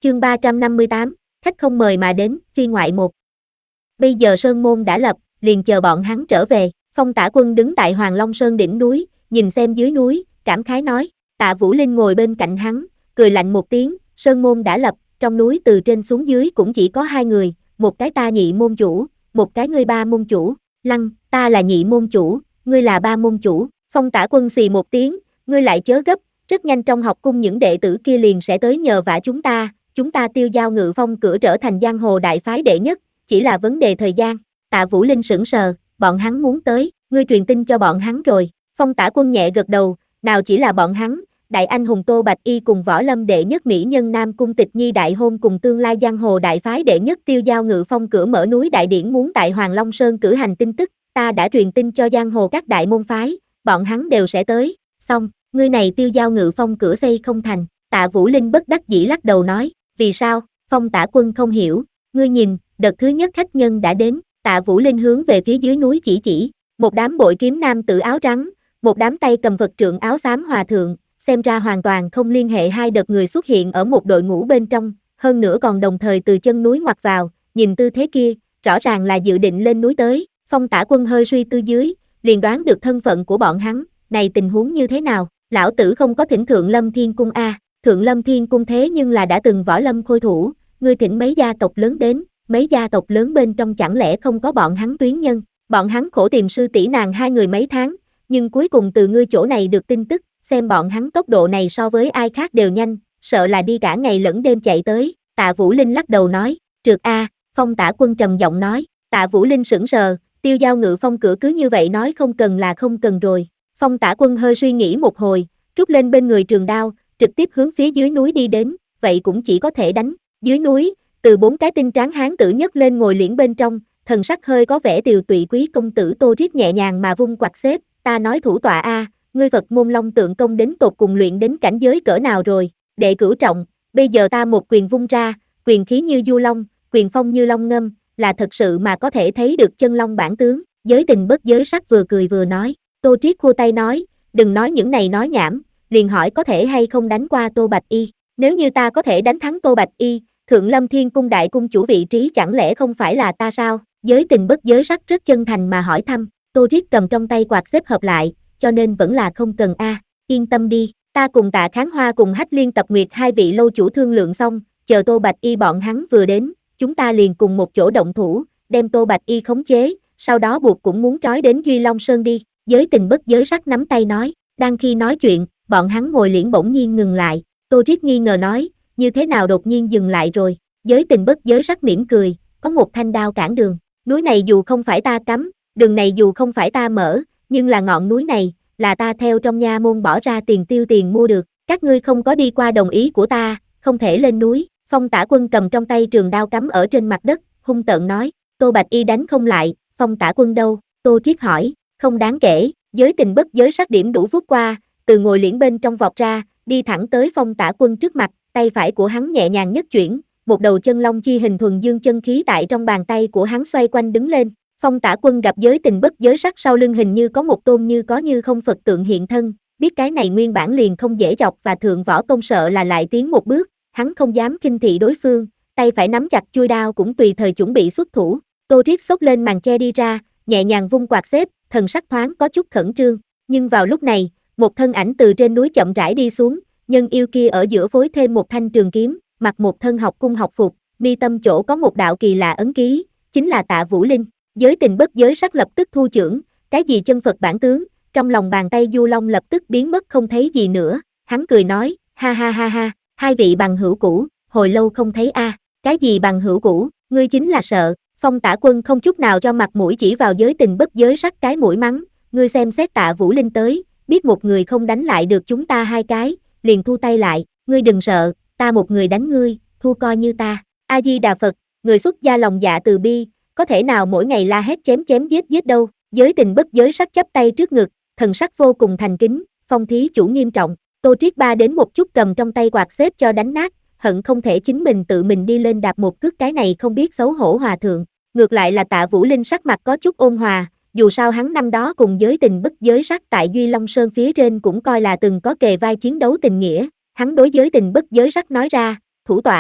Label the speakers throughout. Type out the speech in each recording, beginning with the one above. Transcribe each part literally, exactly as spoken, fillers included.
Speaker 1: Chương ba trăm năm mươi tám, khách không mời mà đến, phiên ngoại một. Bây giờ Sơn Môn đã lập, liền chờ bọn hắn trở về. Phong Tả Quân đứng tại Hoàng Long Sơn đỉnh núi, nhìn xem dưới núi, cảm khái nói. Tạ Vũ Linh ngồi bên cạnh hắn, cười lạnh một tiếng. Sơn Môn đã lập, trong núi từ trên xuống dưới cũng chỉ có hai người, một cái ta nhị môn chủ, một cái ngươi ba môn chủ. Lăng, ta là nhị môn chủ, ngươi là ba môn chủ. Phong Tả Quân xì một tiếng, ngươi lại chớ gấp, rất nhanh trong học cung những đệ tử kia liền sẽ tới nhờ vả chúng ta. Chúng ta Tiêu Giao Ngự Phong cửa trở thành giang hồ đại phái đệ nhất, chỉ là vấn đề thời gian. Tạ Vũ Linh sững sờ, bọn hắn muốn tới, ngươi truyền tin cho bọn hắn rồi. Phong Tả Quân nhẹ gật đầu, nào chỉ là bọn hắn, đại anh hùng Tô Bạch Y cùng võ lâm đệ nhất mỹ nhân Nam Cung Tịch Nhi đại hôn cùng tương lai giang hồ đại phái đệ nhất Tiêu Giao Ngự Phong cửa mở núi đại điển muốn tại Hoàng Long Sơn cử hành tin tức, ta đã truyền tin cho giang hồ các đại môn phái, bọn hắn đều sẽ tới. Xong, ngươi này Tiêu Giao Ngự Phong cửa xây không thành. Tạ Vũ Linh bất đắc dĩ lắc đầu nói. Vì sao? Phong Tả Quân không hiểu. Ngươi nhìn, đợt thứ nhất khách nhân đã đến. Tạ Vũ Linh hướng về phía dưới núi chỉ chỉ. Một đám bội kiếm nam tử áo trắng, một đám tay cầm vật trượng áo xám hòa thượng, xem ra hoàn toàn không liên hệ hai đợt người xuất hiện ở một đội ngũ bên trong, hơn nữa còn đồng thời từ chân núi ngoặt vào, nhìn tư thế kia, rõ ràng là dự định lên núi tới. Phong Tả Quân hơi suy tư dưới, liền đoán được thân phận của bọn hắn, này tình huống như thế nào? Lão tử không có thỉnh Thượng Lâm Thiên Cung a, à. Thượng Lâm Thiên Cung thế nhưng là đã từng võ lâm khôi thủ, ngươi thỉnh mấy gia tộc lớn đến, mấy gia tộc lớn bên trong chẳng lẽ không có bọn hắn tuyến nhân, bọn hắn khổ tìm sư tỷ nàng hai người mấy tháng, nhưng cuối cùng từ ngươi chỗ này được tin tức, xem bọn hắn tốc độ này so với ai khác đều nhanh, sợ là đi cả ngày lẫn đêm chạy tới. Tạ Vũ Linh lắc đầu nói, trượt a, à. Phong Tả Quân trầm giọng nói. Tạ Vũ Linh sững sờ, Tiêu Giao Ngự Phong cửa cứ như vậy nói không cần là không cần rồi. Phong Tả Quân hơi suy nghĩ một hồi, rút lên bên người trường đao, trực tiếp hướng phía dưới núi đi đến, vậy cũng chỉ có thể đánh. Dưới núi, từ bốn cái tinh tráng hán tử nhất lên ngồi liễn bên trong, thần sắc hơi có vẻ tiều tụy quý công tử Tô Triết nhẹ nhàng mà vung quạt xếp, ta nói thủ tọa a, ngươi Phật môn Long Tượng công đến tột cùng luyện đến cảnh giới cỡ nào rồi? Đệ cửu trọng, bây giờ ta một quyền vung ra, quyền khí như du long, quyền phong như long ngâm, là thật sự mà có thể thấy được chân long bản tướng. Giới Tình bất giới sắc vừa cười vừa nói. Tô Triết khua tay nói, đừng nói những này nói nhảm, liền hỏi có thể hay không đánh qua Tô Bạch Y. Nếu như ta có thể đánh thắng Tô Bạch Y, Thượng Lâm Thiên Cung đại cung chủ vị trí chẳng lẽ không phải là ta sao? Giới Tình bất giới sắc rất chân thành mà hỏi thăm. Tô Triết cầm trong tay quạt xếp hợp lại, cho nên vẫn là không cần a, à. Yên tâm đi, ta cùng Tạ Kháng Hoa cùng Hách Liên Tập Nguyệt hai vị lâu chủ thương lượng xong, chờ Tô Bạch Y bọn hắn vừa đến, chúng ta liền cùng một chỗ động thủ, đem Tô Bạch Y khống chế, sau đó buộc cũng muốn trói đến Duy Long Sơn đi. Giới Tình bất giới sắc nắm tay nói. Đang khi nói chuyện, bọn hắn ngồi liễn bỗng nhiên ngừng lại. Tô Triết nghi ngờ nói, như thế nào đột nhiên dừng lại rồi? Giới Tình bất giới sắc mỉm cười, có một thanh đao cản đường. Núi này dù không phải ta cắm, đường này dù không phải ta mở, nhưng là ngọn núi này, là ta theo trong nha môn bỏ ra tiền tiêu tiền mua được. Các ngươi không có đi qua đồng ý của ta, không thể lên núi. Phong Tả Quân cầm trong tay trường đao cắm ở trên mặt đất, hung tợn nói. Tô Bạch Y đánh không lại, Phong Tả Quân đâu? Tô Triết hỏi. Không đáng kể. Giới Tình bất giới sắc điểm đủ phút qua, từ ngồi liễn bên trong vọt ra, đi thẳng tới Phong Tả Quân trước mặt, tay phải của hắn nhẹ nhàng nhất chuyển, một đầu chân long chi hình thuần dương chân khí tại trong bàn tay của hắn xoay quanh đứng lên. Phong Tả Quân gặp Giới Tình bất giới sắc sau lưng hình như có một tôn như có như không Phật tượng hiện thân, biết cái này nguyên bản liền không dễ chọc và thượng võ công sợ là lại tiến một bước, hắn không dám khinh thị đối phương, tay phải nắm chặt chuôi đao cũng tùy thời chuẩn bị xuất thủ. Tô Triết xốc lên màn che đi ra, nhẹ nhàng vung quạt xếp, thần sắc thoáng có chút khẩn trương, nhưng vào lúc này, một thân ảnh từ trên núi chậm rãi đi xuống, nhân yêu kia ở giữa phối thêm một thanh trường kiếm, mặc một thân học cung học phục, mi tâm chỗ có một đạo kỳ lạ ấn ký, chính là Tạ Vũ Linh. Giới Tình bất giới sắc lập tức thu chưởng, cái gì chân Phật bản tướng, trong lòng bàn tay du long lập tức biến mất không thấy gì nữa, hắn cười nói, ha ha ha ha, hai vị bằng hữu cũ, hồi lâu không thấy a, à. Cái gì bằng hữu cũ, ngươi chính là sợ. Phong Tả Quân không chút nào cho mặt mũi chỉ vào Giới Tình bất giới sắc cái mũi mắng, ngươi xem xét Tạ Vũ Linh tới, biết một người không đánh lại được chúng ta hai cái, liền thu tay lại, ngươi đừng sợ, ta một người đánh ngươi, thu coi như ta. A Di Đà Phật, người xuất gia lòng dạ từ bi, có thể nào mỗi ngày la hét chém chém giết giết đâu. Giới Tình bất giới sắc chắp tay trước ngực, thần sắc vô cùng thành kính, Phong thí chủ nghiêm trọng. Tô Triết ba đến một chút cầm trong tay quạt xếp cho đánh nát, hận không thể chính mình tự mình đi lên đạp một cước cái này không biết xấu hổ hòa thượng. Ngược lại là Tạ Vũ Linh sắc mặt có chút ôn hòa, dù sao hắn năm đó cùng Giới Tình bất giới sắc tại Duy Long Sơn phía trên cũng coi là từng có kề vai chiến đấu tình nghĩa. Hắn đối Giới Tình bất giới sắc nói ra, thủ tọa,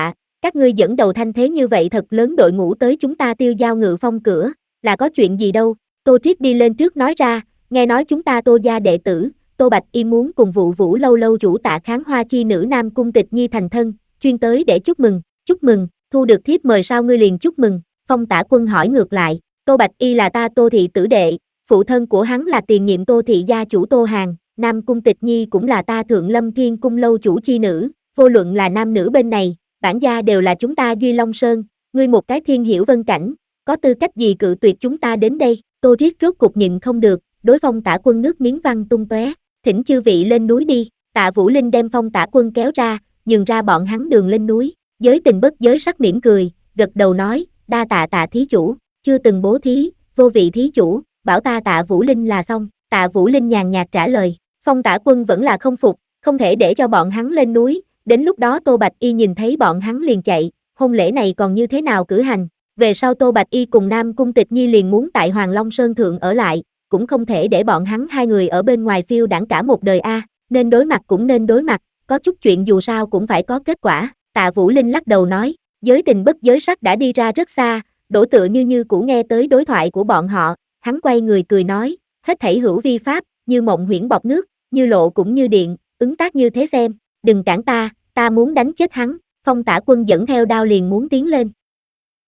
Speaker 1: Các ngươi dẫn đầu thanh thế như vậy thật lớn đội ngũ tới chúng ta Tiêu Giao Ngự Phong cửa, là có chuyện gì đâu, Tô Triết đi lên trước nói ra, nghe nói chúng ta Tô gia đệ tử, Tô Bạch Y muốn cùng vụ Vũ lâu lâu chủ Tạ Kháng Hoa chi nữ Nam Cung Tịch Nhi thành thân, chuyên tới để chúc mừng, chúc mừng, thu được thiếp mời sao ngươi liền chúc mừng, Phong Tả Quân hỏi ngược lại, Tô Bạch Y là ta Tô thị tử đệ, phụ thân của hắn là tiền nhiệm Tô thị gia chủ Tô Hàn, Nam Cung Tịch Nhi cũng là ta Thượng Lâm Thiên Cung lâu chủ chi nữ, vô luận là nam nữ bên này, bản gia đều là chúng ta Duy Long Sơn, ngươi một cái thiên hiểu vân cảnh, có tư cách gì cự tuyệt chúng ta đến đây, Tô Triết rốt cục nhịn không được, đối Phong Tả Quân nước miếng văng tung tóe, thỉnh chư vị lên núi đi, Tạ Vũ Linh đem Phong Tả Quân kéo ra, nhường ra bọn hắn đường lên núi, Giới Tình bất giới sắc mỉm cười, gật đầu nói, đa tạ Tạ thí chủ, chưa từng bố thí, vô vị thí chủ, bảo ta Tạ Vũ Linh là xong, Tạ Vũ Linh nhàn nhạt trả lời, Phong Tả Quân vẫn là không phục, không thể để cho bọn hắn lên núi, đến lúc đó Tô Bạch Y nhìn thấy bọn hắn liền chạy, hôn lễ này còn như thế nào cử hành, về sau Tô Bạch Y cùng Nam Cung Tịch Nhi liền muốn tại Hoàng Long Sơn Thượng ở lại, cũng không thể để bọn hắn hai người ở bên ngoài phiêu đãng cả một đời a, nên đối mặt cũng nên đối mặt, có chút chuyện dù sao cũng phải có kết quả, Tạ Vũ Linh lắc đầu nói, Giới Tình bất giới sắc đã đi ra rất xa, đổ tựa như như cũ nghe tới đối thoại của bọn họ, hắn quay người cười nói, hết thảy hữu vi pháp, như mộng huyễn bọt nước, như lộ cũng như điện, ứng tác như thế xem, đừng cản ta, ta muốn đánh chết hắn, Phong Tả Quân dẫn theo đao liền muốn tiến lên,